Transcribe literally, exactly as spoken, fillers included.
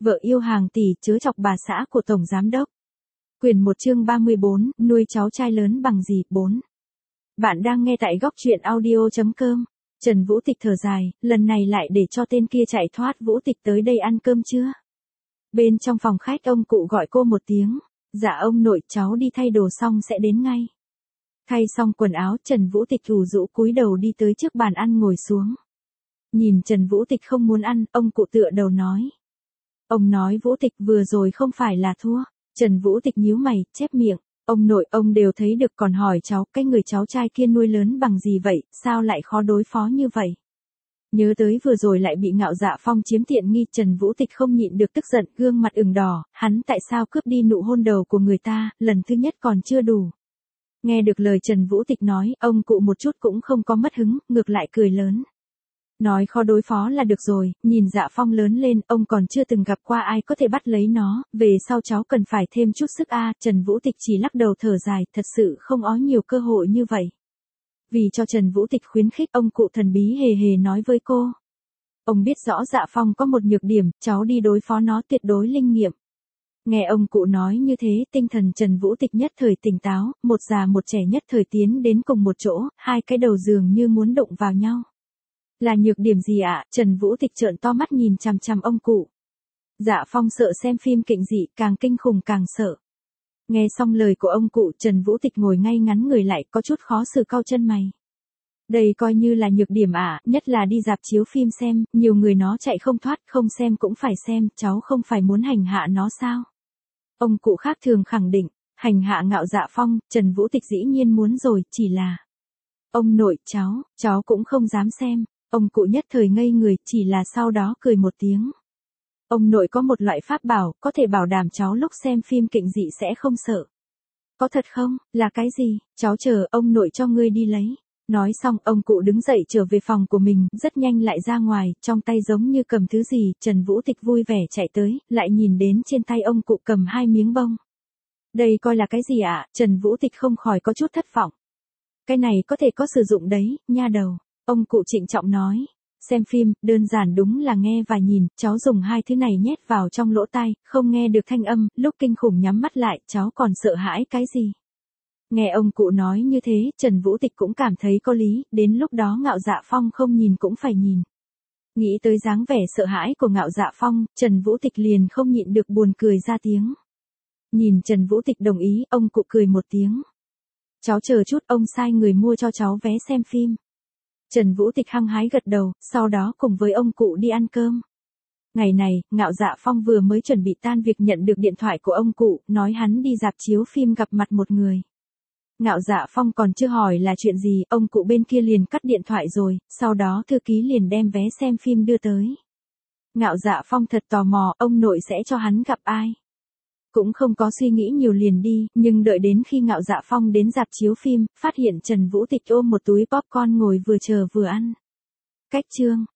Vợ yêu hàng tỷ chớ chọc bà xã của Tổng Giám Đốc. Quyển một chương ba mươi bốn, nuôi cháu trai lớn bằng gì, bốn. Bạn đang nghe tại góc truyện audio chấm com. Trần Vũ Tịch thở dài, lần này lại để cho tên kia chạy thoát. Vũ Tịch tới đây ăn cơm chưa? Bên trong phòng khách ông cụ gọi cô một tiếng. Dạ ông nội, cháu đi thay đồ xong sẽ đến ngay. Thay xong quần áo, Trần Vũ Tịch rủ rũ cúi đầu đi tới trước bàn ăn ngồi xuống. Nhìn Trần Vũ Tịch không muốn ăn, ông cụ tựa đầu nói. Ông nói Vũ Tịch vừa rồi không phải là thua. Trần Vũ Tịch nhíu mày, chép miệng. Ông nội, ông đều thấy được còn hỏi cháu, cái người cháu trai kia nuôi lớn bằng gì vậy, sao lại khó đối phó như vậy? Nhớ tới vừa rồi lại bị Ngạo Dạ Phong chiếm tiện nghi, Trần Vũ Tịch không nhịn được tức giận, gương mặt ửng đỏ, hắn tại sao cướp đi nụ hôn đầu của người ta, lần thứ nhất còn chưa đủ. Nghe được lời Trần Vũ Tịch nói, ông cụ một chút cũng không có mất hứng, ngược lại cười lớn. Nói khó đối phó là được rồi, nhìn Dạ Phong lớn lên, ông còn chưa từng gặp qua ai có thể bắt lấy nó, về sau cháu cần phải thêm chút sức a. Trần Vũ Tịch chỉ lắc đầu thở dài, thật sự không có nhiều cơ hội như vậy. Vì cho Trần Vũ Tịch khuyến khích, ông cụ thần bí hề hề nói với cô. Ông biết rõ Dạ Phong có một nhược điểm, cháu đi đối phó nó tuyệt đối linh nghiệm. Nghe ông cụ nói như thế, tinh thần Trần Vũ Tịch nhất thời tỉnh táo, một già một trẻ nhất thời tiến đến cùng một chỗ, hai cái đầu dường như muốn đụng vào nhau. Là nhược điểm gì ạ? Trần Vũ Tịch trợn to mắt nhìn chằm chằm ông cụ. Dạ Phong sợ xem phim kịnh dị, càng kinh khủng càng sợ. Nghe xong lời của ông cụ, Trần Vũ Tịch ngồi ngay ngắn người lại, có chút khó xử cau chân mày. Đây coi như là nhược điểm ạ, nhất là đi rạp chiếu phim xem, nhiều người nó chạy không thoát, không xem cũng phải xem, cháu không phải muốn hành hạ nó sao? Ông cụ khác thường khẳng định, hành hạ Ngạo Dạ Phong, Trần Vũ Tịch dĩ nhiên muốn rồi, chỉ là... Ông nội, cháu, cháu cũng không dám xem. Ông cụ nhất thời ngây người, chỉ là sau đó cười một tiếng. Ông nội có một loại pháp bảo, có thể bảo đảm cháu lúc xem phim kịnh dị sẽ không sợ. Có thật không? Là cái gì? Cháu chờ, ông nội cho ngươi đi lấy. Nói xong, ông cụ đứng dậy trở về phòng của mình, rất nhanh lại ra ngoài, trong tay giống như cầm thứ gì, Trần Vũ Tịch vui vẻ chạy tới, lại nhìn đến trên tay ông cụ cầm hai miếng bông. Đây coi là cái gì ạ? Trần Vũ Tịch không khỏi có chút thất vọng. Cái này có thể có sử dụng đấy, nha đầu. Ông cụ trịnh trọng nói, xem phim, đơn giản đúng là nghe và nhìn, cháu dùng hai thứ này nhét vào trong lỗ tai, không nghe được thanh âm, lúc kinh khủng nhắm mắt lại, cháu còn sợ hãi cái gì? Nghe ông cụ nói như thế, Trần Vũ Tịch cũng cảm thấy có lý, đến lúc đó Ngạo Dạ Phong không nhìn cũng phải nhìn. Nghĩ tới dáng vẻ sợ hãi của Ngạo Dạ Phong, Trần Vũ Tịch liền không nhịn được buồn cười ra tiếng. Nhìn Trần Vũ Tịch đồng ý, ông cụ cười một tiếng. Cháu chờ chút, ông sai người mua cho cháu vé xem phim. Trần Vũ Tịch hăng hái gật đầu, sau đó cùng với ông cụ đi ăn cơm. Ngày này, Ngạo Dạ Phong vừa mới chuẩn bị tan việc nhận được điện thoại của ông cụ, nói hắn đi rạp chiếu phim gặp mặt một người. Ngạo Dạ Phong còn chưa hỏi là chuyện gì, ông cụ bên kia liền cắt điện thoại rồi, sau đó thư ký liền đem vé xem phim đưa tới. Ngạo Dạ Phong thật tò mò, ông nội sẽ cho hắn gặp ai. Cũng không có suy nghĩ nhiều liền đi, nhưng đợi đến khi Ngạo Dạ Phong đến rạp chiếu phim, phát hiện Trần Vũ Tịch ôm một túi popcorn ngồi vừa chờ vừa ăn. Cách chương,